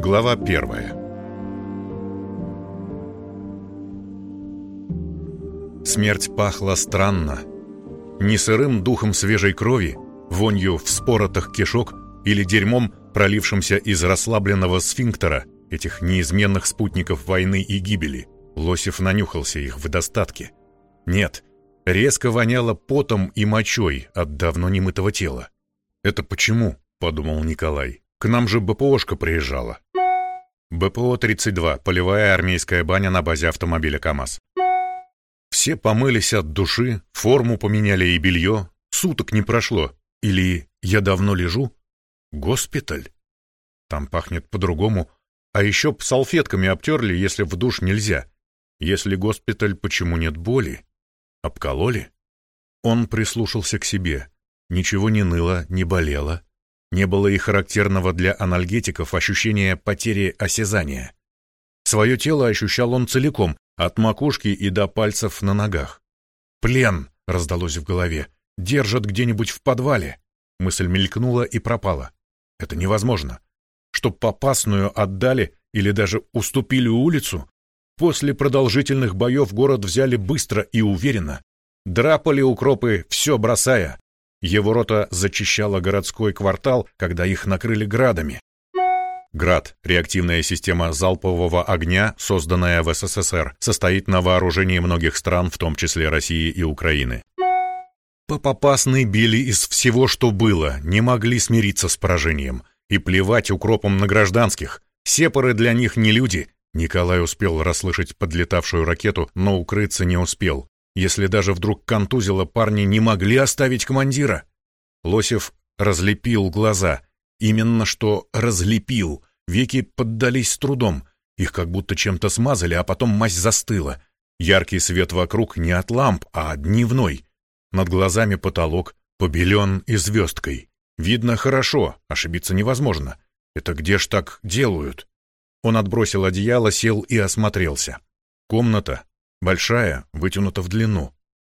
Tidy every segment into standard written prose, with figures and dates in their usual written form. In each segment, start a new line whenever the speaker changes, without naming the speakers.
Глава 1. Смерть пахла странно. Не сырым духом свежей крови, вонью вспоротых кишок или дерьмом, пролившимся из расслабленного сфинктера, этих неизменных спутников войны и гибели. Лосев нанюхался их в достатке. Нет, резко воняло потом и мочой от давно немытого тела. «Это почему?» — подумал Николай. «К нам же БПОшка приезжала». БПО-32, полевая армейская баня на базе автомобиля КАМАЗ. Все помылись от души, форму поменяли и белье. Суток не прошло. Или я давно лежу? Госпиталь? Там пахнет по-другому. А еще б салфетками обтерли, если в душ нельзя. Если госпиталь, почему нет боли? Обкололи? Он прислушался к себе. Ничего не ныло, не болело. Не было и характерного для анальгетиков ощущения потери осязания. Свое тело ощущал он целиком, от макушки и до пальцев на ногах. «Плен!» — раздалось в голове. «Держат где-нибудь в подвале!» Мысль мелькнула и пропала. «Это невозможно. Чтоб попасную отдали или даже уступили улицу? После продолжительных боев город взяли быстро и уверенно. Драпали укропы, все бросая. Его рота зачищала городской квартал, когда их накрыли градами. ГРАД, реактивная система залпового огня, созданная в СССР, состоит на вооружении многих стран, в том числе России и Украины. По попасной били из всего, что было, не могли смириться с поражением. И плевать укропом на гражданских. Сепары для них не люди. Николай успел расслышать подлетавшую ракету, но укрыться не успел. Если даже вдруг контузило, парни не могли оставить командира. Лосев разлепил глаза. Именно что разлепил. Веки поддались с трудом. Их как будто чем-то смазали, а потом мазь застыла. Яркий свет вокруг не от ламп, а дневной. Над глазами потолок побелен и звездкой. Видно хорошо, ошибиться невозможно. Это где ж так делают? Он отбросил одеяло, сел и осмотрелся. Комната большая, вытянута в длину.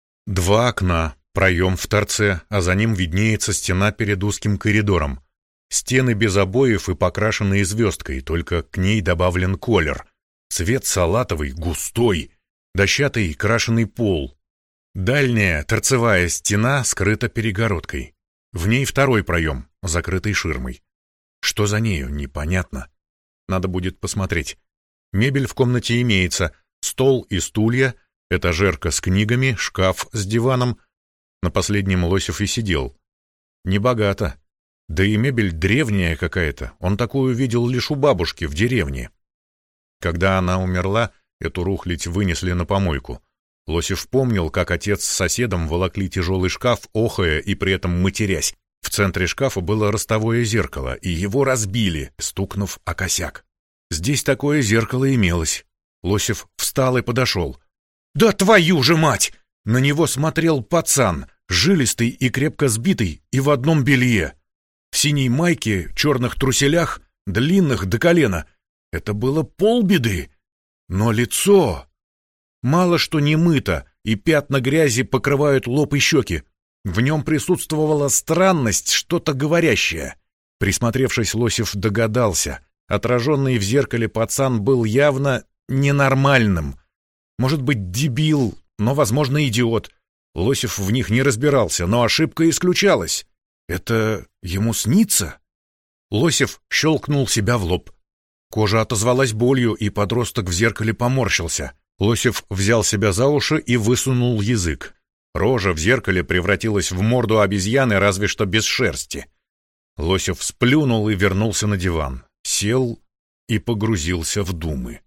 2 окна, проем в торце, а за ним виднеется стена перед узким коридором. Стены без обоев и покрашенные звездкой, только к ней добавлен колер. Цвет салатовый, густой, дощатый крашеный пол. Дальняя торцевая стена скрыта перегородкой. В ней 2 проем, закрытый ширмой. Что за нею, непонятно. Надо будет посмотреть. Мебель в комнате имеется. Стол и стулья, этажерка с книгами, шкаф с диваном. На последнем Лосев и сидел. Небогато. Да и мебель древняя какая-то. Он такую видел лишь у бабушки в деревне. Когда она умерла, эту рухлядь вынесли на помойку. Лосев помнил, как отец с соседом волокли тяжелый шкаф, охая и при этом матерясь. В центре шкафа было ростовое зеркало, и его разбили, стукнув о косяк. Здесь такое зеркало имелось. Лосев встал и подошел. «Да твою же мать!» На него смотрел пацан, жилистый и крепко сбитый, и в одном белье. В синей майке, черных труселях, длинных до колена. Это было полбеды. Но лицо... Мало что не мыто, и пятна грязи покрывают лоб и щеки. В нем присутствовала странность, что-то говорящее. Присмотревшись, Лосев догадался. Отраженный в зеркале пацан был явно ненормальным. Может быть, дебил, но, возможно, идиот. Лосев в них не разбирался, но ошибка исключалась. Это ему снится? Лосев щелкнул себя в лоб. Кожа отозвалась болью, и подросток в зеркале поморщился. Лосев взял себя за уши и высунул язык. Рожа в зеркале превратилась в морду обезьяны, разве что без шерсти. Лосев сплюнул и вернулся на диван. Сел и погрузился в думы.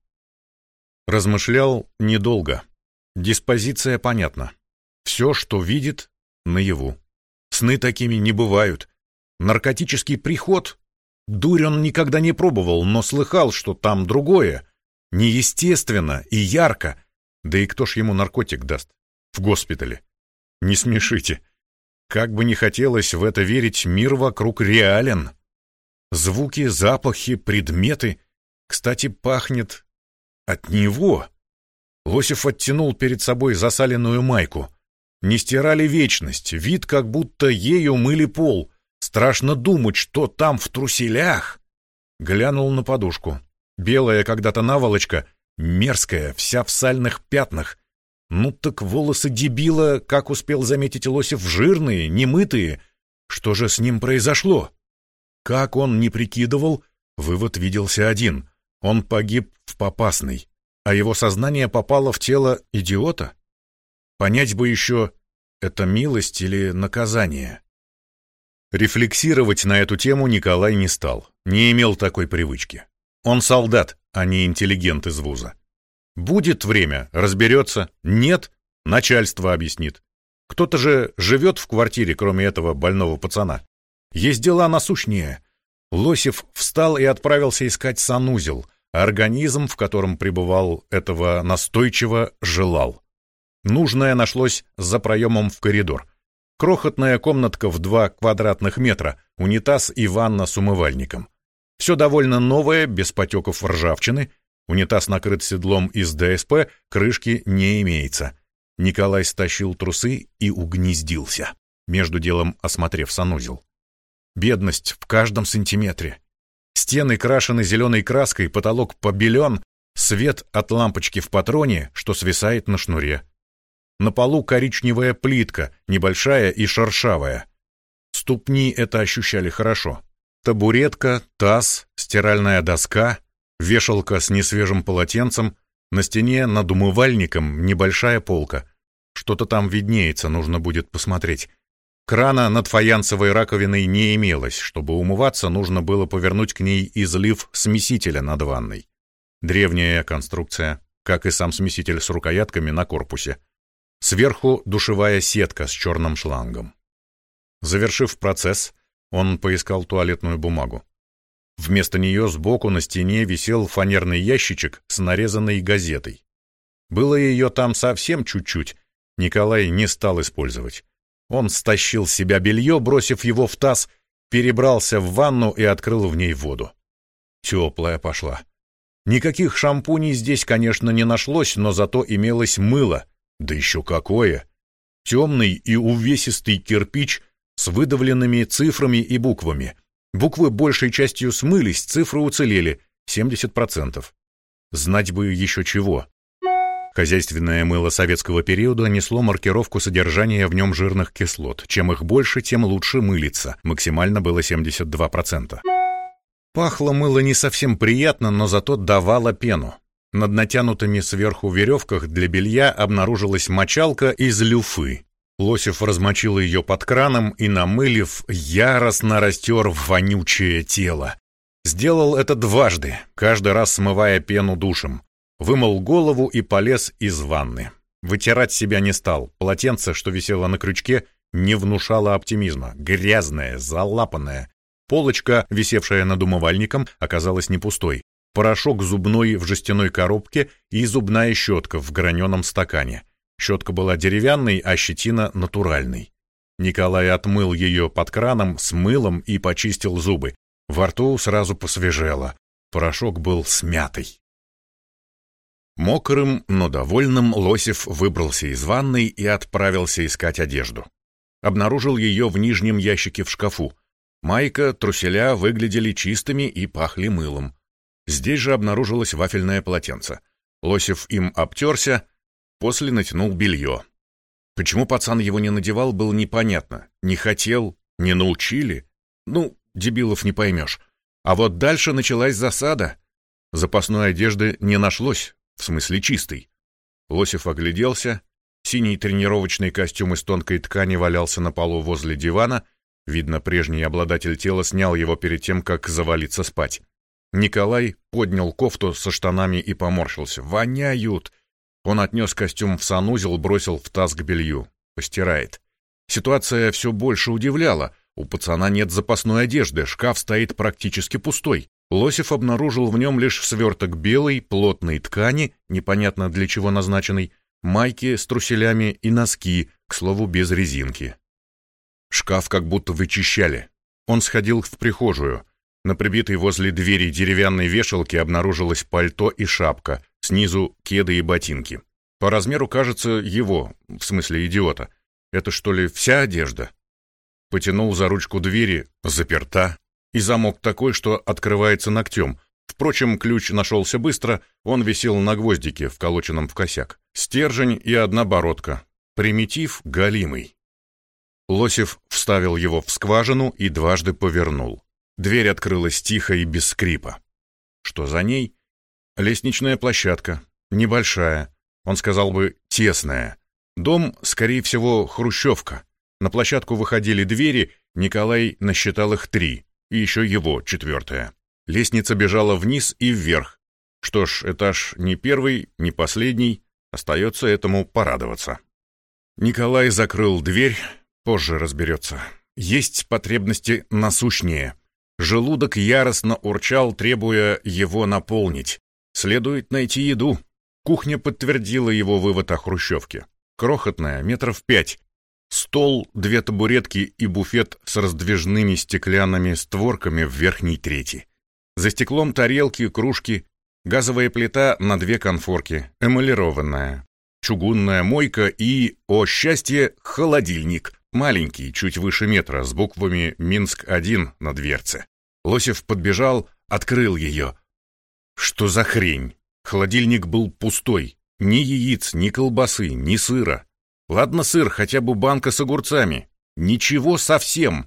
Размышлял недолго. Диспозиция понятна. Все, что видит, наяву. Сны такими не бывают. Наркотический приход? Дурь он никогда не пробовал, но слыхал, что там другое. Неестественно и ярко. Да и кто ж ему наркотик даст? В госпитале. Не смешите. Как бы ни хотелось в это верить, мир вокруг реален. Звуки, запахи, предметы. Кстати, пахнет от него. Лосев оттянул перед собой засаленную майку. Не стирали вечность, вид, как будто ею мыли пол. Страшно думать, что там в труселях. Глянул на подушку. Белая когда-то наволочка, мерзкая, вся в сальных пятнах. Ну так волосы дебила, как успел заметить Лосев, жирные, немытые. Что же с ним произошло? Как он не прикидывал, вывод виделся один. Он погиб в Попасной, а его сознание попало в тело идиота? Понять бы еще, это милость или наказание? Рефлексировать на эту тему Николай не стал, не имел такой привычки. Он солдат, а не интеллигент из вуза. Будет время, разберется. Нет, начальство объяснит. Кто-то же живет в квартире, кроме этого больного пацана. Есть дела насущнее. Лосев встал и отправился искать санузел. Организм, в котором пребывал, этого настойчиво желал. Нужное нашлось за проемом в коридор. Крохотная комнатка в 2 квадратных метра, унитаз и ванна с умывальником. Все довольно новое, без потеков ржавчины. Унитаз накрыт седлом из ДСП, крышки не имеется. Николай стащил трусы и угнездился, между делом осмотрев санузел. Бедность в каждом сантиметре. Стены крашены зеленой краской, потолок побелен, свет от лампочки в патроне, что свисает на шнуре. На полу коричневая плитка, небольшая и шершавая. Ступни это ощущали хорошо. Табуретка, таз, стиральная доска, вешалка с несвежим полотенцем, на стене над умывальником небольшая полка. Что-то там виднеется, нужно будет посмотреть. Крана над фаянсовой раковиной не имелось, чтобы умываться, нужно было повернуть к ней излив смесителя над ванной. Древняя конструкция, как и сам смеситель с рукоятками на корпусе. Сверху душевая сетка с черным шлангом. Завершив процесс, он поискал туалетную бумагу. Вместо нее сбоку на стене висел фанерный ящичек с нарезанной газетой. Было ее там совсем чуть-чуть, Николай не стал использовать. Он стащил с себя белье, бросив его в таз, перебрался в ванну и открыл в ней воду. Теплая пошла. Никаких шампуней здесь, конечно, не нашлось, но зато имелось мыло. Да еще какое! Темный и увесистый кирпич с выдавленными цифрами и буквами. Буквы большей частью смылись, цифры уцелели, 70%. Знать бы еще чего. Хозяйственное мыло советского периода несло маркировку содержания в нем жирных кислот. Чем их больше, тем лучше мылиться. Максимально было 72%. Пахло мыло не совсем приятно, но зато давало пену. Над натянутыми сверху веревках для белья обнаружилась мочалка из люфы. Лосев размочил ее под краном и, намылив, яростно растер вонючее тело. Сделал это дважды, каждый раз смывая пену душем. Вымыл голову и полез из ванны. Вытирать себя не стал. Полотенце, что висело на крючке, не внушало оптимизма. Грязное, залапанное. Полочка, висевшая над умывальником, оказалась не пустой. Порошок зубной в жестяной коробке и зубная щетка в граненом стакане. Щетка была деревянной, а щетина натуральной. Николай отмыл ее под краном с мылом и почистил зубы. Во рту сразу посвежело. Порошок был смятый. Мокрым, но довольным Лосев выбрался из ванной и отправился искать одежду. Обнаружил ее в нижнем ящике в шкафу. Майка, труселя выглядели чистыми и пахли мылом. Здесь же обнаружилось вафельное полотенце. Лосев им обтерся, после натянул белье. Почему пацан его не надевал, было непонятно. Не хотел, не научили. Ну, дебилов не поймешь. А вот дальше началась засада. Запасной одежды не нашлось. В смысле чистый. Лосев огляделся. Синий тренировочный костюм из тонкой ткани валялся на полу возле дивана. Видно, прежний обладатель тела снял его перед тем, как завалиться спать. Николай поднял кофту со штанами и поморщился. «Воняют!» Он отнес костюм в санузел, бросил в таз к белью. Постирает. Ситуация все больше удивляла. У пацана нет запасной одежды, шкаф стоит практически пустой. Лосев обнаружил в нем лишь сверток белой, плотной ткани, непонятно для чего назначенной, майки с труселями и носки, к слову, без резинки. Шкаф как будто вычищали. Он сходил в прихожую. На прибитой возле двери деревянной вешалке обнаружилось пальто и шапка, снизу кеды и ботинки. По размеру, кажется, его, в смысле идиота. Это что ли вся одежда? Потянул за ручку двери, заперта. и замок такой, что открывается ногтем. Впрочем, ключ нашелся быстро, он висел на гвоздике, вколоченном в косяк. Стержень и одна бородка. Примитив галимый. Лосев вставил его в скважину и дважды повернул. Дверь открылась тихо и без скрипа. Что за ней? Лестничная площадка. Небольшая. Он сказал бы, тесная. Дом, скорее всего, хрущевка. На площадку выходили двери, Николай насчитал их 3, и еще его 4-я. Лестница бежала вниз и вверх. Что ж, этаж не первый, не последний, остается этому порадоваться. Николай закрыл дверь, позже разберется. Есть потребности насущнее. Желудок яростно урчал, требуя его наполнить. Следует найти еду. Кухня подтвердила его вывод о хрущевке. Крохотная, 5 метров. Стол, 2 табуретки и буфет с раздвижными стеклянными створками в верхней трети. За стеклом тарелки, кружки, газовая плита на 2 конфорки, эмалированная, чугунная мойка и, о счастье, холодильник. Маленький, чуть выше метра, с буквами «Минск-1» на дверце. Лосев подбежал, открыл ее. Что за хрень? Холодильник был пустой. Ни яиц, ни колбасы, ни сыра. Ладно сыр, хотя бы банка с огурцами. Ничего совсем.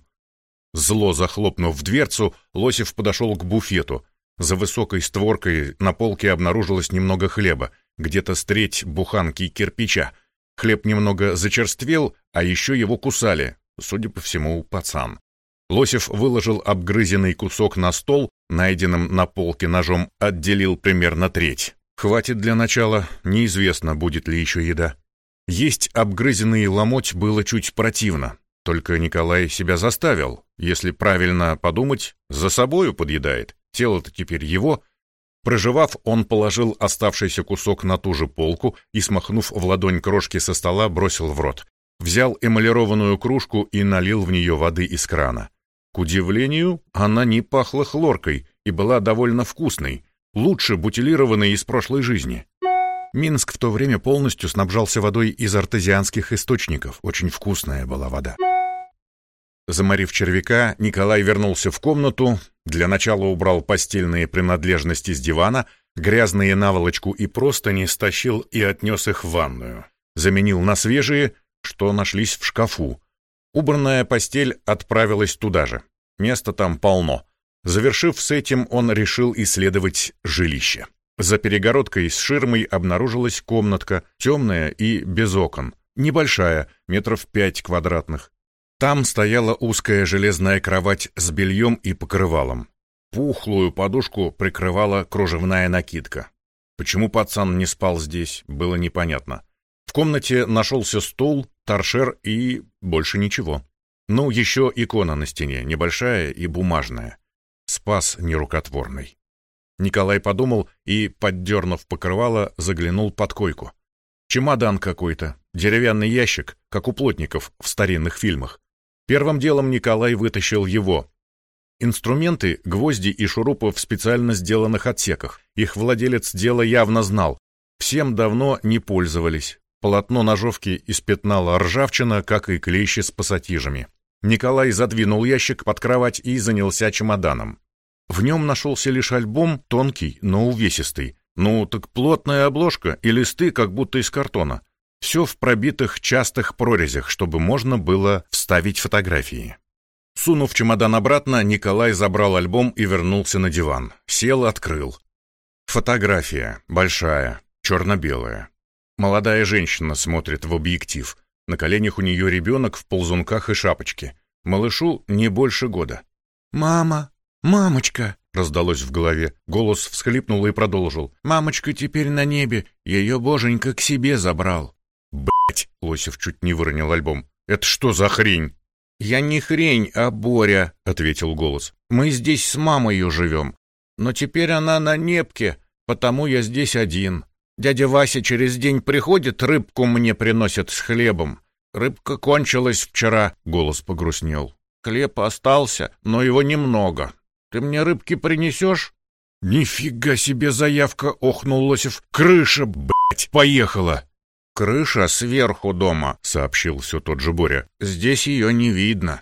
Зло захлопнув дверцу, Лосев подошел к буфету. За высокой створкой на полке обнаружилось немного хлеба, где-то с треть буханки кирпича. Хлеб немного зачерствел, а еще его кусали, судя по всему, пацан. Лосев выложил обгрызенный кусок на стол, найденным на полке ножом отделил примерно треть. Хватит для начала, неизвестно, будет ли еще еда. Есть обгрызенный ломоть было чуть противно, только Николай себя заставил. Если правильно подумать, за собою подъедает, тело-то теперь его. Прожевав, он положил оставшийся кусок на ту же полку и, смахнув в ладонь крошки со стола, бросил в рот. Взял эмалированную кружку и налил в нее воды из крана. К удивлению, она не пахла хлоркой и была довольно вкусной, лучше бутилированной из прошлой жизни. Минск в то время полностью снабжался водой из артезианских источников, очень вкусная была вода. Заморив червяка, Николай вернулся в комнату, для начала убрал постельные принадлежности с дивана, грязные наволочку и простыни стащил и отнес их в ванную. Заменил на свежие, что нашлись в шкафу. Убранная постель отправилась туда же. Места там полно. Завершив с этим, он решил исследовать жилище. За перегородкой с ширмой обнаружилась комнатка, темная и без окон. Небольшая, 5 метров квадратных. Там стояла узкая железная кровать с бельем и покрывалом. Пухлую подушку прикрывала кружевная накидка. Почему пацан не спал здесь, было непонятно. В комнате нашелся стул, торшер и больше ничего. Ну, еще икона на стене, небольшая и бумажная. Спас нерукотворный. Николай подумал и, поддернув покрывало, заглянул под койку. Чемодан какой-то, деревянный ящик, как у плотников в старинных фильмах. Первым делом Николай вытащил его. Инструменты, гвозди и шурупы в специально сделанных отсеках. Их владелец дела явно знал. Всем давно не пользовались. Полотно ножовки испятнала ржавчина, как и клещи с пассатижами. Николай задвинул ящик под кровать и занялся чемоданом. В нем нашелся лишь альбом, тонкий, но увесистый. Ну, так плотная обложка и листы, как будто из картона. Все в пробитых частых прорезях, чтобы можно было вставить фотографии. Сунув чемодан обратно, Николай забрал альбом и вернулся на диван. Сел, открыл. Фотография, большая, черно-белая. Молодая женщина смотрит в объектив. На коленях у нее ребенок в ползунках и шапочке. Малышу не больше года. «Мама! Мамочка!» раздалось в голове. Голос всхлипнул и продолжил. «Мамочка теперь на небе. Ее боженька к себе забрал». «Блядь!» — Лосев чуть не выронил альбом. «Это что за хрень?» «Я не хрень, а Боря», — ответил голос. «Мы здесь с мамою живем. Но теперь она на небке, потому я здесь один. Дядя Вася через день приходит, рыбку мне приносит с хлебом. Рыбка кончилась вчера», — голос погрустнел. «Хлеб остался, но его немного. Ты мне рыбки принесешь?» «Нифига себе заявка!» — охнул Лосев. «Крыша, блядь, поехала!» «Крыша сверху дома», — сообщил все тот же Боря. «Здесь ее не видно».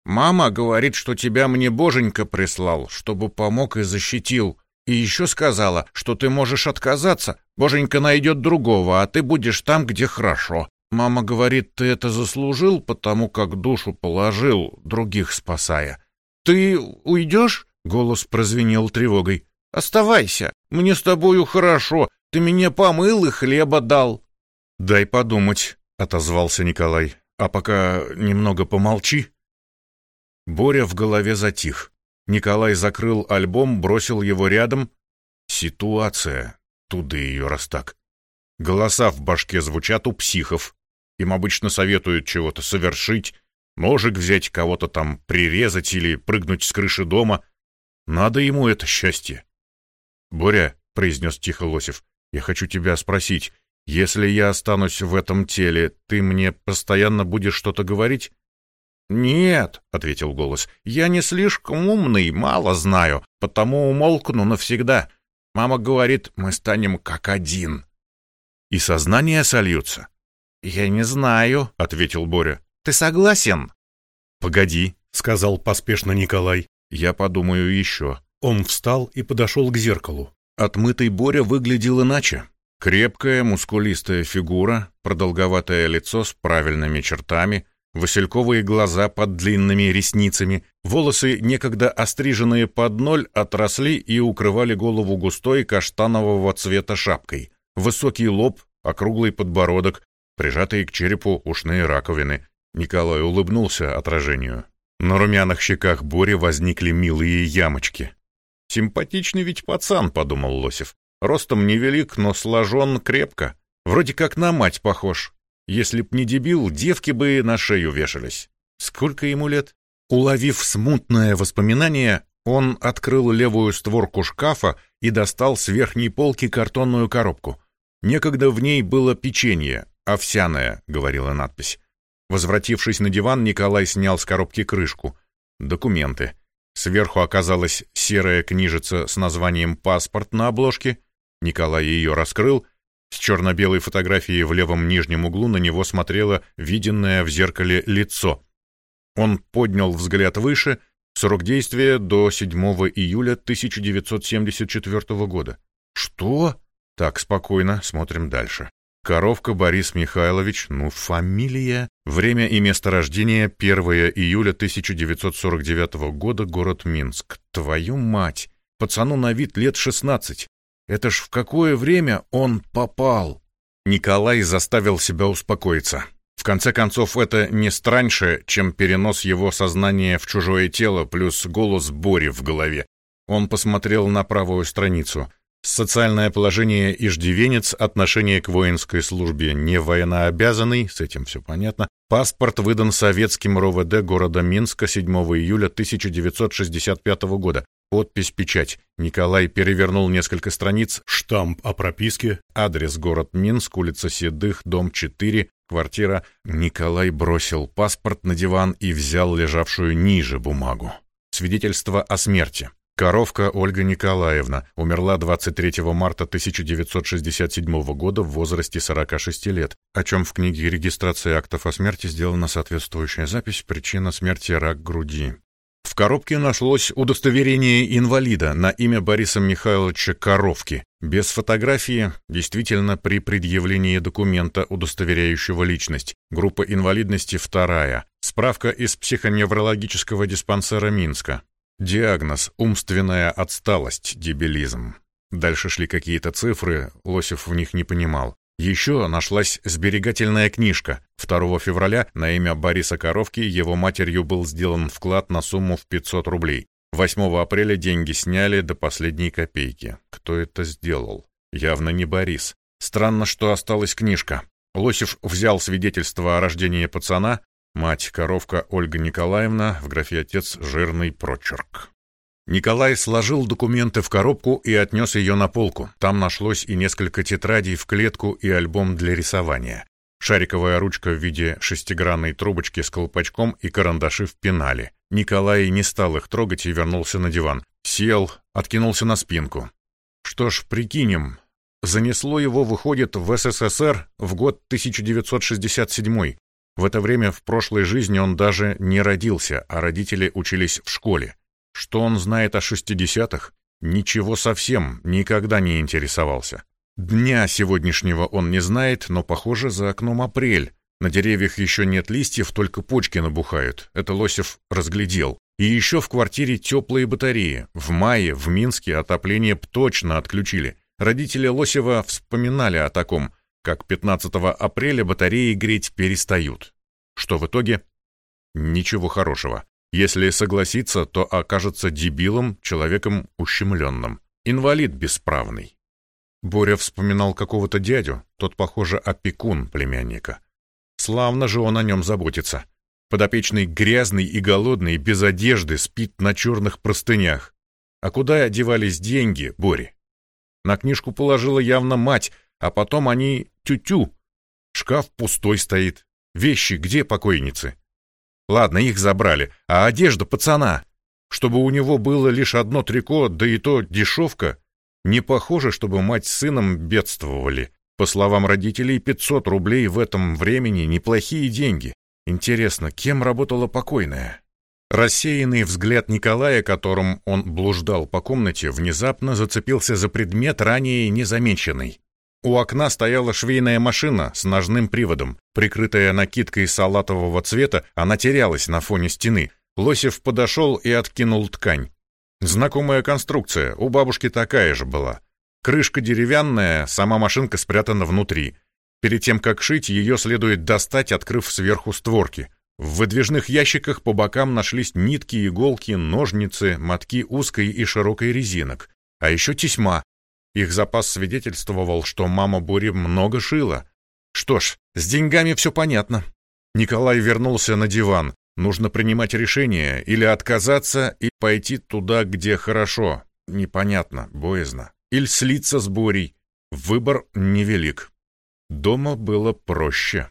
Мама говорит, что тебя мне Боженька прислал, чтобы помог и защитил. И еще сказала, что ты можешь отказаться. Боженька найдет другого, а ты будешь там, где хорошо. Мама говорит, ты это заслужил, потому как душу положил, других спасая. Ты уйдешь? Голос прозвенел тревогой. Оставайся, мне с тобою хорошо. Ты меня помыл и хлеба дал.
Дай подумать, отозвался Николай. А пока немного помолчи. Боря в голове затих. Николай закрыл альбом, бросил его рядом. Ситуация. Туды ее раз так. Голоса в башке звучат у психов. Им обычно советуют чего-то совершить, ножик взять, кого-то там прирезать или прыгнуть с крыши дома. Надо ему это счастье. «Боря», — произнес тихо Лосев, — «я хочу тебя спросить, если я останусь в этом теле, ты мне постоянно будешь что-то говорить?»
«Нет», — ответил голос, — «я не слишком умный, мало знаю, потому умолкну навсегда. Мама говорит, мы станем как один».
«И сознания сольются?»
«Я не знаю», — ответил Боря. «Ты согласен?»
«Погоди», — сказал поспешно Николай. «Я подумаю еще». Он встал и подошел к зеркалу. Отмытый Боря выглядел иначе. Крепкая, мускулистая фигура, продолговатое лицо с правильными чертами, васильковые глаза под длинными ресницами, волосы, некогда остриженные под ноль, отросли и укрывали голову густой каштанового цвета шапкой. Высокий лоб, округлый подбородок, прижатые к черепу ушные раковины. Николай улыбнулся отражению. На румяных щеках Бори возникли милые ямочки. «Симпатичный ведь пацан», — подумал Лосев. «Ростом невелик, но сложен крепко. Вроде как на мать похож. Если б не дебил, девки бы на шею вешались. Сколько ему лет?» Уловив смутное воспоминание, он открыл левую створку шкафа и достал с верхней полки картонную коробку. Некогда в ней было печенье, овсяное, говорила надпись. Возвратившись на диван, Николай снял с коробки крышку. Документы. Сверху оказалась серая книжица с названием «Паспорт» на обложке. Николай ее раскрыл. С черно-белой фотографией в левом нижнем углу на него смотрело виденное в зеркале лицо. Он поднял взгляд выше. Срок действия до 7 июля 1974 года. «Что?» «Так, спокойно, смотрим дальше. Коровка Борис Михайлович, фамилия, время и место рождения 1 июля 1949 года, город Минск. Твою мать! Пацану на вид лет 16. Это ж в какое время он попал?» Николай заставил себя успокоиться. В конце концов, это не страньше, чем перенос его сознания в чужое тело плюс голос Бори в голове. Он посмотрел на правую страницу. Социальное положение иждивенец, отношение к воинской службе не военнообязанный, с этим все понятно. Паспорт выдан советским РОВД города Минска 7 июля 1965 года. Подпись, печать. Николай перевернул несколько страниц. Штамп о прописке. Адрес город Минск, улица Седых, дом 4, квартира. Николай бросил паспорт на диван и взял лежавшую ниже бумагу. Свидетельство о смерти. Коровка Ольга Николаевна умерла 23 марта 1967 года в возрасте 46 лет, о чем в книге регистрации актов о смерти сделана соответствующая запись. Причина смерти — рак груди. В коробке нашлось удостоверение инвалида на имя Бориса Михайловича Коровки. Без фотографии, действительно, при предъявлении документа, удостоверяющего личность. Группа инвалидности 2. Справка из психоневрологического диспансера Минска. Диагноз — умственная отсталость, дебилизм. Дальше шли какие-то цифры, Лосев в них не понимал. Еще нашлась сберегательная книжка. 2 февраля на имя Бориса Коровки его матерью был сделан вклад на сумму в 500 рублей. 8 апреля деньги сняли до последней копейки. Кто это сделал? Явно не Борис. Странно, что осталась книжка. Лосев взял свидетельство о рождении пацана. Мать — Коровка Ольга Николаевна, в графе «Отец» жирный прочерк. Николай сложил документы в коробку и отнес ее на полку. Там нашлось и несколько тетрадей в клетку и альбом для рисования. Шариковая ручка в виде шестигранной трубочки с колпачком и карандаши в пенале. Николай не стал их трогать и вернулся на диван. Сел, откинулся на спинку. Что ж, прикинем. Занесло его, выходит, в СССР в год 1967. В это время в прошлой жизни он даже не родился, а родители учились в школе. Что он знает о 60-х? Ничего совсем, никогда не интересовался. Дня сегодняшнего он не знает, но, похоже, за окном апрель. На деревьях еще нет листьев, только почки набухают. Это Лосев разглядел. И еще в квартире теплые батареи. В мае в Минске отопление точно отключили. Родители Лосева вспоминали о таком, как 15 апреля батареи греть перестают. Что в итоге? Ничего хорошего. Если согласиться, то окажется дебилом, человеком ущемленным. Инвалид бесправный. Боря вспоминал какого-то дядю, тот, похоже, опекун племянника. Славно же он о нем заботится. Подопечный грязный и голодный, без одежды, спит на черных простынях. А куда девались деньги Бори? На книжку положила явно мать, а потом они тю-тю. Шкаф пустой стоит. Вещи где покойницы? Ладно, их забрали, а одежда пацана? Чтобы у него было лишь одно трико, да и то дешевка? Не похоже, чтобы мать с сыном бедствовали. По словам родителей, 500 рублей в этом времени неплохие деньги. Интересно, кем работала покойная? Рассеянный взгляд Николая, которым он блуждал по комнате, внезапно зацепился за предмет, ранее незамеченный. У окна стояла швейная машина с ножным приводом. Прикрытая накидкой салатового цвета, она терялась на фоне стены. Лосев подошел и откинул ткань. Знакомая конструкция, у бабушки такая же была. Крышка деревянная, сама машинка спрятана внутри. Перед тем, как шить, ее следует достать, открыв сверху створки. В выдвижных ящиках по бокам нашлись нитки, иголки, ножницы, мотки узкой и широкой резинок. А еще тесьма. Их запас свидетельствовал, что мама Бори много шила. Что ж, с деньгами все понятно. Николай вернулся на диван. Нужно принимать решение, или отказаться и пойти туда, где хорошо. Непонятно, боязно. Или слиться с Борей. Выбор невелик. Дома было проще.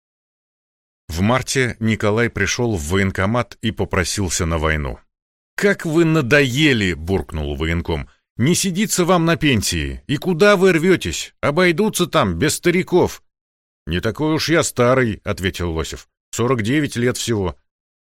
В марте Николай пришел в военкомат и попросился на войну. «Как вы надоели!» — буркнул военком. «Не сидится вам на пенсии. И куда вы рветесь? Обойдутся там, без стариков». «Не такой уж я старый», — ответил Лосев. 49 лет всего.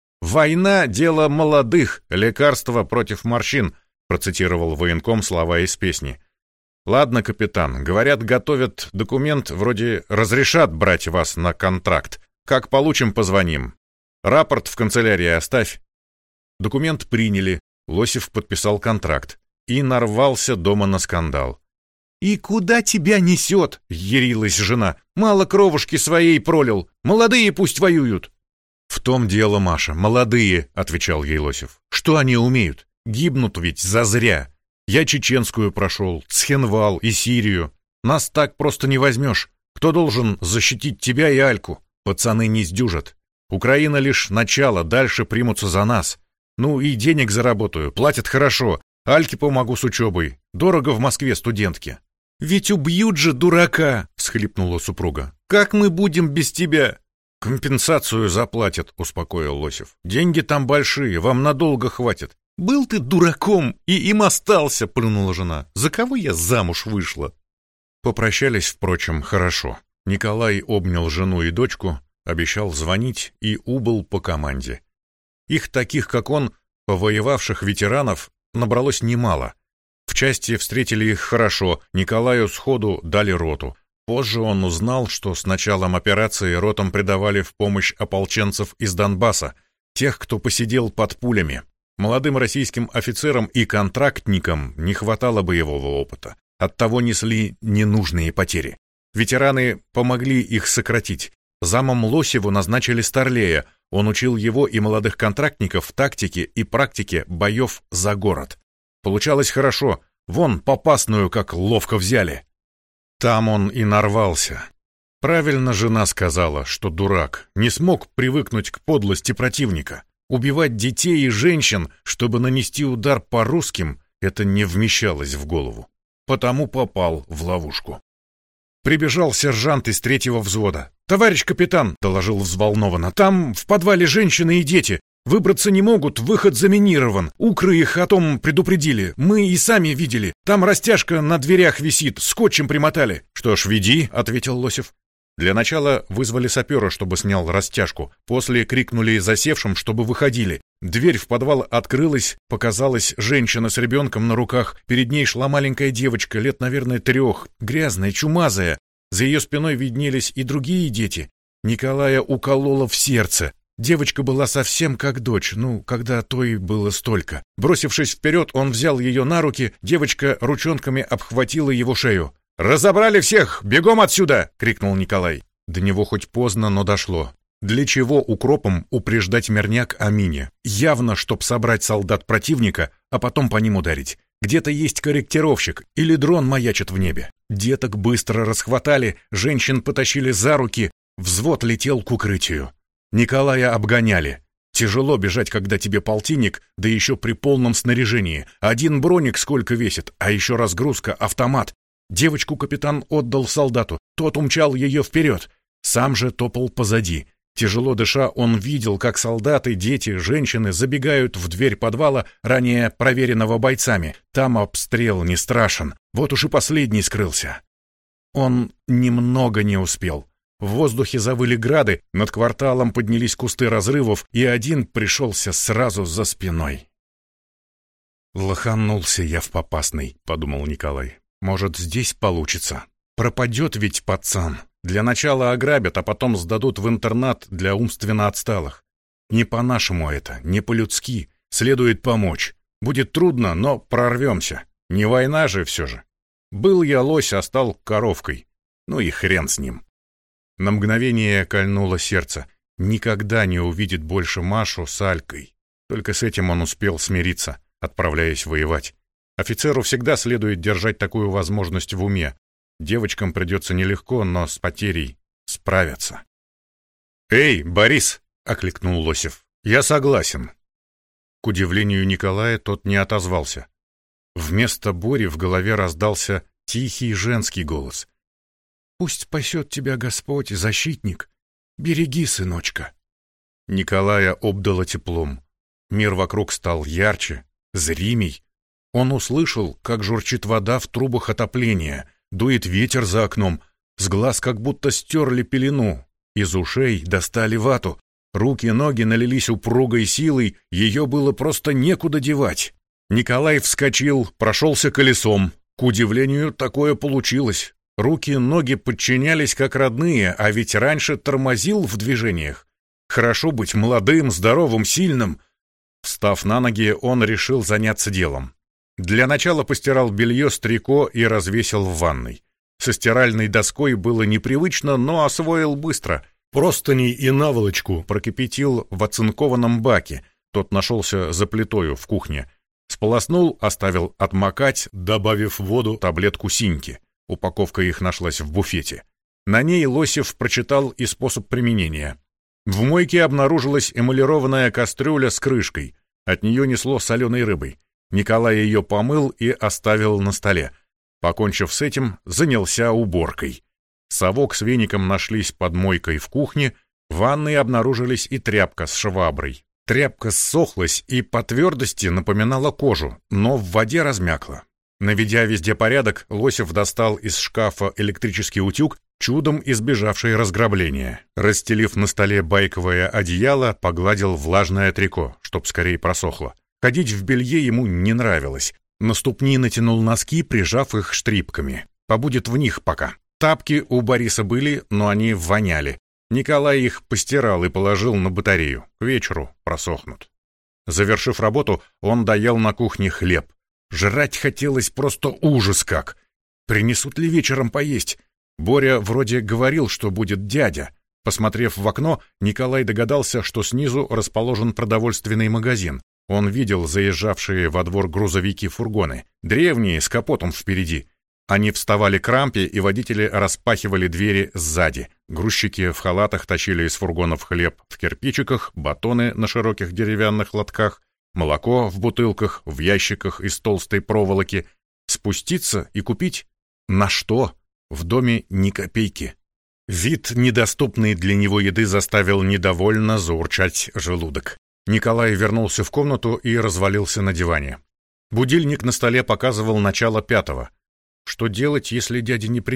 «Война — дело молодых, лекарство против морщин», — процитировал военком слова из песни. «Ладно, капитан, говорят, готовят документ, вроде разрешат брать вас на контракт. Как получим, позвоним. Рапорт в канцелярии оставь». Документ приняли, Лосев подписал контракт и нарвался дома на скандал. «И куда тебя несет?» — ярилась жена. «Мало кровушки своей пролил. Молодые пусть воюют». «В том дело, Маша, молодые», — отвечал ей Лосев. «Что они умеют? Гибнут ведь зазря. Я чеченскую прошел, Цхенвал и Сирию. Нас так просто не возьмешь. Кто должен защитить тебя и Альку? Пацаны не сдюжат. Украина лишь начало, дальше примутся за нас. Ну и денег заработаю, платят хорошо. Альке помогу с учебой. Дорого в Москве студентке». «Ведь убьют же дурака!» — всхлипнула супруга. «Как мы будем без тебя?» «Компенсацию заплатят», — успокоил Лосев. «Деньги там большие, вам надолго хватит». «Был ты дураком и им остался», — плюнула жена. «За кого я замуж вышла?» Попрощались, впрочем, хорошо. Николай обнял жену и дочку, обещал звонить и убыл по команде. Их таких, как он, повоевавших ветеранов, набралось немало. В части встретили их хорошо, Николаю сходу дали роту. Позже он узнал, что с началом операции ротам придавали в помощь ополченцев из Донбасса, тех, кто посидел под пулями. Молодым российским офицерам и контрактникам не хватало боевого опыта. Оттого несли ненужные потери. Ветераны помогли их сократить. Замом Лосеву назначили Старлея. Он учил его и молодых контрактников тактике и практике боев за город. Получалось хорошо. Вон попасную как ловко взяли. Там он и нарвался. Правильно жена сказала, что дурак, не смог привыкнуть к подлости противника. Убивать детей и женщин, чтобы нанести удар по русским, это не вмещалось в голову. Потому попал в ловушку. Прибежал сержант из 3-го взвода. «Товарищ капитан», — доложил взволнованно, — «там в подвале женщины и дети. Выбраться не могут, выход заминирован. Укры их о том предупредили. Мы и сами видели. Там растяжка на дверях висит, скотчем примотали». «Что ж, веди», — ответил Лосев. Для начала вызвали сапера, чтобы снял растяжку. После крикнули засевшим, чтобы выходили. Дверь в подвал открылась, показалась женщина с ребенком на руках. Перед ней шла маленькая девочка, лет, наверное, 3, грязная, чумазая. За ее спиной виднелись и другие дети. Николая уколола в сердце. Девочка была совсем как дочь, когда той было столько. Бросившись вперед, он взял ее на руки, девочка ручонками обхватила его шею. «Разобрали всех! Бегом отсюда!» — крикнул Николай. До него хоть поздно, но дошло. Для чего укропом упреждать мирняк о мине? Явно, чтоб собрать солдат противника, а потом по ним ударить. Где-то есть корректировщик или дрон маячит в небе. Деток быстро расхватали, женщин потащили за руки, взвод летел к укрытию. Николая обгоняли. Тяжело бежать, когда тебе полтинник, да еще при полном снаряжении. Один броник сколько весит, а еще разгрузка, автомат. Девочку капитан отдал солдату, тот умчал ее вперед. Сам же топал позади. Тяжело дыша, он видел, как солдаты, дети, женщины забегают в дверь подвала, ранее проверенного бойцами. Там обстрел не страшен. Вот уж и последний скрылся. Он немного не успел. В воздухе завыли грады, над кварталом поднялись кусты разрывов, и один пришелся сразу за спиной. «Лоханулся я в попасный», — подумал Николай. «Может, здесь получится? Пропадет ведь пацан. Для начала ограбят, а потом сдадут в интернат для умственно отсталых. Не по-нашему это, не по-людски. Следует помочь. Будет трудно, но прорвемся. Не война же все же. Был я лось, а стал коровкой. Ну и хрен с ним». На мгновение кольнуло сердце. Никогда не увидит больше Машу с Алькой. Только с этим он успел смириться, отправляясь воевать. Офицеру всегда следует держать такую возможность в уме. Девочкам придется нелегко, но с потерей справятся. «Эй, Борис!» — окликнул Лосев. «Я согласен». К удивлению Николая, тот не отозвался. Вместо Бори в голове раздался тихий женский голос. «Пусть пасет тебя Господь, защитник. Береги, сыночка». Николая обдало теплом. Мир вокруг стал ярче, зримей. Он услышал, как журчит вода в трубах отопления, дует ветер за окном, с глаз как будто стерли пелену, из ушей достали вату, руки и ноги налились упругой силой, ее было просто некуда девать. Николай вскочил, прошелся колесом. К удивлению, такое получилось. Руки и ноги подчинялись как родные, а ведь раньше тормозил в движениях. Хорошо быть молодым, здоровым, сильным. Встав на ноги, он решил заняться делом. Для начала постирал белье с трико и развесил в ванной. Со стиральной доской было непривычно, но освоил быстро. Простыни и наволочку прокипятил в оцинкованном баке. Тот нашелся за плитою в кухне. Сполоснул, оставил отмокать, добавив в воду таблетку синьки. Упаковка их нашлась в буфете. На ней Лосев прочитал и способ применения. В мойке обнаружилась эмалированная кастрюля с крышкой. От нее несло соленой рыбой. Николай ее помыл и оставил на столе. Покончив с этим, занялся уборкой. Совок с веником нашлись под мойкой в кухне, в ванной обнаружились и тряпка с шваброй. Тряпка ссохлась и по твердости напоминала кожу, но в воде размякла. Наведя везде порядок, Лосев достал из шкафа электрический утюг, чудом избежавший разграбления. Расстелив на столе байковое одеяло, погладил влажное трико, чтоб скорее просохло. Ходить в белье ему не нравилось. На ступни натянул носки, прижав их штрипками. Побудет в них пока. Тапки у Бориса были, но они воняли. Николай их постирал и положил на батарею. К вечеру просохнут. Завершив работу, он доел на кухне хлеб. Жрать хотелось просто ужас как. Принесут ли вечером поесть? Боря вроде говорил, что будет дядя. Посмотрев в окно, Николай догадался, что снизу расположен продовольственный магазин. Он видел заезжавшие во двор грузовики-фургоны, древние, с капотом впереди. Они вставали к рампе, и водители распахивали двери сзади. Грузчики в халатах тащили из фургонов хлеб в кирпичиках, батоны на широких деревянных лотках, молоко в бутылках, в ящиках из толстой проволоки. Спуститься и купить? На что? В доме ни копейки. Вид недоступной для него еды заставил недовольно заурчать желудок. Николай вернулся в комнату и развалился на диване. Будильник на столе показывал начало 5. Что делать, если дядя не придет?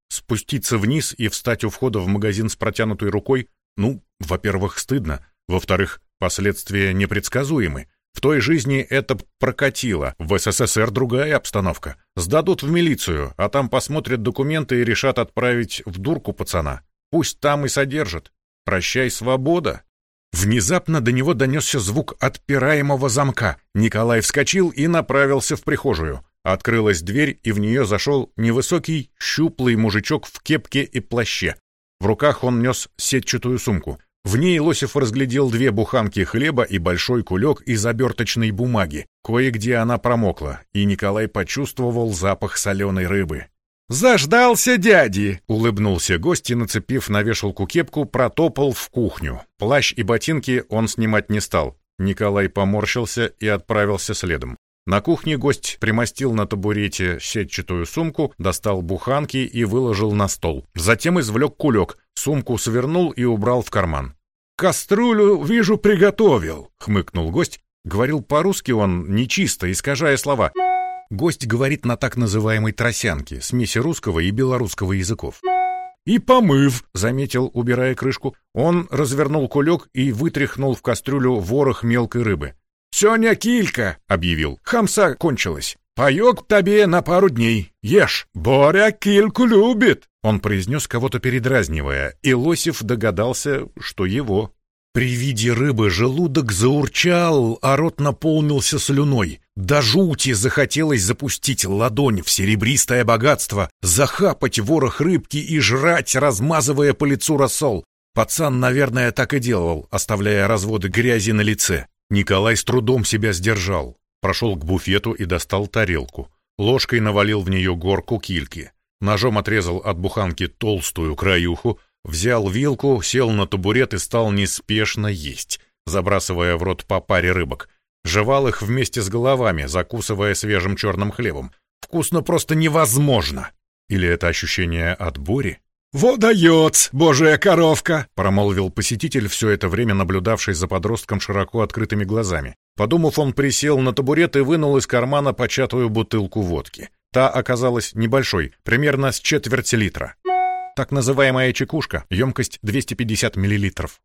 Спуститься вниз и встать у входа в магазин с протянутой рукой, во-первых, стыдно, во-вторых, последствия непредсказуемы. В той жизни это прокатило, в СССР другая обстановка. Сдадут в милицию, а там посмотрят документы и решат отправить в дурку пацана. Пусть там и содержат. Прощай, свобода. Внезапно до него донесся звук отпираемого замка. Николай вскочил и направился в прихожую. Открылась дверь, и в нее зашел невысокий, щуплый мужичок в кепке и плаще. В руках он нес сетчатую сумку. В ней Лосев разглядел 2 буханки хлеба и большой кулек из оберточной бумаги. Кое-где она промокла, и Николай почувствовал запах соленой рыбы. «Заждался дяди!» — улыбнулся гость и, нацепив на вешалку кепку, протопал в кухню. Плащ и ботинки он снимать не стал. Николай поморщился и отправился следом. На кухне гость примостил на табурете сетчатую сумку, достал буханки и выложил на стол. Затем извлек кулек, сумку свернул и убрал в карман. «Кастрюлю, вижу, приготовил», — хмыкнул гость. Говорил по-русски он нечисто, искажая слова. Гость говорит на так называемой тросянке, смеси русского и белорусского языков. «И помыв», — заметил, убирая крышку. Он развернул кулек и вытряхнул в кастрюлю ворох мелкой рыбы. «Сёня килька», — объявил, — «хамса кончилась. Паёк тебе на пару дней. Ешь. Боря кильку любит», — он произнес, кого-то передразнивая, и Лосев догадался, что его. При виде рыбы желудок заурчал, а рот наполнился слюной. До жути захотелось запустить ладонь в серебристое богатство, захапать ворох рыбки и жрать, размазывая по лицу рассол. Пацан, наверное, так и делал, оставляя разводы грязи на лице. Николай с трудом себя сдержал. Прошел к буфету и достал тарелку. Ложкой навалил в нее горку кильки. Ножом отрезал от буханки толстую краюху, взял вилку, сел на табурет и стал неспешно есть, забрасывая в рот по паре рыбок. Жевал их вместе с головами, закусывая свежим черным хлебом. Вкусно просто невозможно. Или это ощущение от Бори? «Во дает, божья коровка!» — промолвил посетитель, все это время наблюдавший за подростком широко открытыми глазами. Подумав, он присел на табурет и вынул из кармана початую бутылку водки. Та оказалась небольшой, примерно с четверть литра. Так называемая чекушка, емкость 250 миллилитров.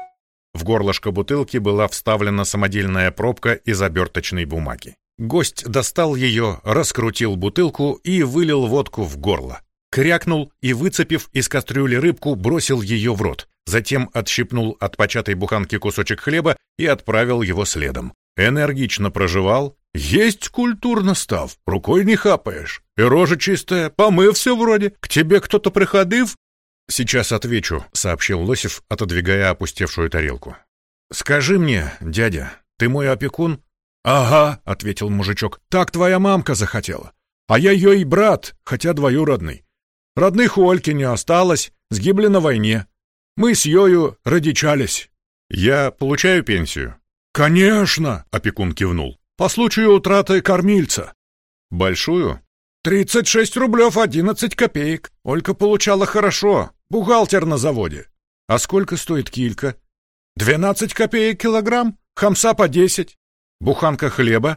В горлышко бутылки была вставлена самодельная пробка из оберточной бумаги. Гость достал ее, раскрутил бутылку и вылил водку в горло. Крякнул и, выцепив из кастрюли рыбку, бросил ее в рот. Затем отщипнул от початой буханки кусочек хлеба и отправил его следом. Энергично прожевал. «Есть культурно став, рукой не хапаешь. И рожа чистая, помыв все вроде. К тебе кто-то приходив?» «Сейчас отвечу», — сообщил Лосев, отодвигая опустевшую тарелку. «Скажи мне, дядя, ты мой опекун?» «Ага», — ответил мужичок, — «так твоя мамка захотела. А я ее и брат, хотя двоюродный. Родных у Ольки не осталось, сгибли на войне. Мы с Ёю родичались». «Я получаю пенсию?» «Конечно», — опекун кивнул. «По случаю утраты кормильца». «Большую?» 36 рублев 11 копеек. Олька получала хорошо, бухгалтер на заводе». «А сколько стоит килька?» 12 копеек килограмм, хамса по 10. «Буханка хлеба?»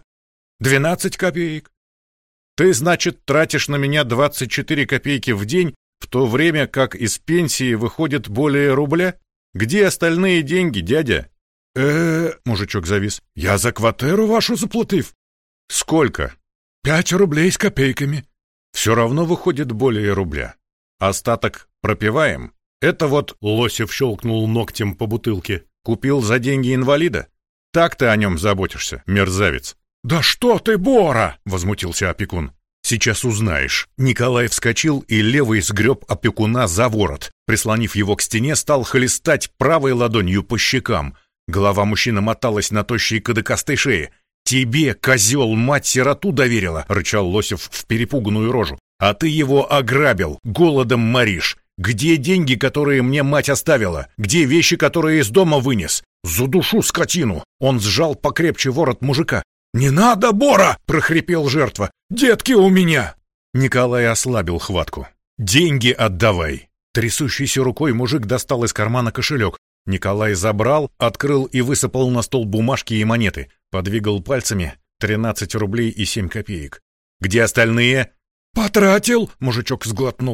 12 копеек. «Ты, значит, тратишь на меня 24 копейки в день, в то время как из пенсии выходит более рубля? Где остальные деньги, дядя?» Мужичок завис. «Я за квартиру вашу заплатив». «Сколько?» 5 рублей с копейками». «Все равно выходит более рубля. Остаток пропиваем. Это вот...» — Лосев щелкнул ногтем по бутылке. «Купил за деньги инвалида? Так ты о нем заботишься, мерзавец». «Да что ты, Бора!» — возмутился опекун. «Сейчас узнаешь». Николай вскочил и левый сгреб опекуна за ворот. Прислонив его к стене, стал хлестать правой ладонью по щекам. Голова мужчины моталась на тощей кадыкастой шее. «Тебе, козел, мать сироту доверила!» — рычал Лосев в перепуганную рожу. «А ты его ограбил, голодом моришь. Где деньги, которые мне мать оставила? Где вещи, которые из дома вынес? Задушу скотину!» Он сжал покрепче ворот мужика. «Не надо, Бора!» — прохрипел жертва. «Детки у меня!» Николай ослабил хватку. «Деньги отдавай!» Трясущейся рукой мужик достал из кармана кошелек. Николай забрал, открыл и высыпал на стол бумажки и монеты. Подвигал пальцами. 13 рублей и 7 копеек. «Где остальные?» «Потратил!» — мужичок сглотнул.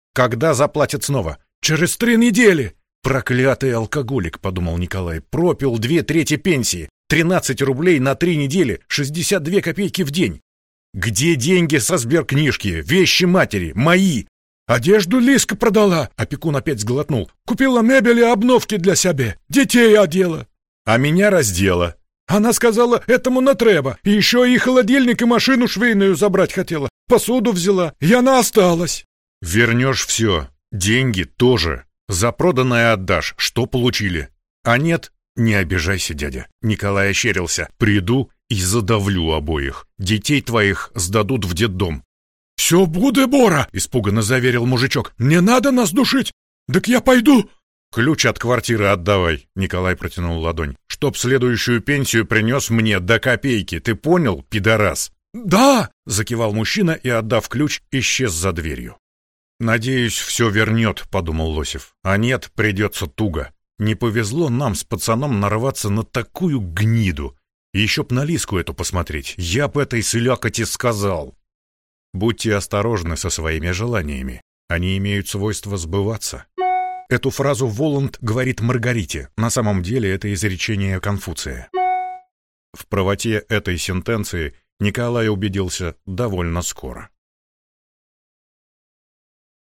Когда заплатят снова?
Через 3 недели.
Проклятый алкоголик, подумал Николай, пропил 2/3 пенсии. 13 рублей на 3 недели, 62 копейки в день. Где деньги со сберкнижки? Вещи матери, мои.
Одежду Лиска продала. Опекун опять сглотнул. Купила мебель и обновки для себя. Детей одела.
А меня раздела.
Она сказала, этому не треба. И еще и холодильник, и машину швейную забрать хотела. Посуду взяла. И она осталась.
Вернешь все. Деньги тоже. За проданное отдашь. Что получили? А нет, не обижайся, дядя. Николай ощерился. Приду и задавлю обоих. Детей твоих сдадут в детдом.
«Все буде, Бора!» — испуганно заверил мужичок. «Не надо нас душить! Так я пойду!»
«Ключ от квартиры отдавай!» — Николай протянул ладонь. «Чтоб следующую пенсию принес мне до копейки. Ты понял, пидорас?»
«Да!»
— закивал мужчина и, отдав ключ, исчез за дверью. «Надеюсь, все вернет», — подумал Лосев. «А нет, придется туго. Не повезло нам с пацаном нарваться на такую гниду. Еще б на Лиску эту посмотреть. Я б этой сылякоте сказал». Будьте осторожны со своими желаниями. Они имеют свойство сбываться. Эту фразу Воланд говорит Маргарите. На самом деле это изречение Конфуция. В правоте этой сентенции Николай убедился довольно скоро.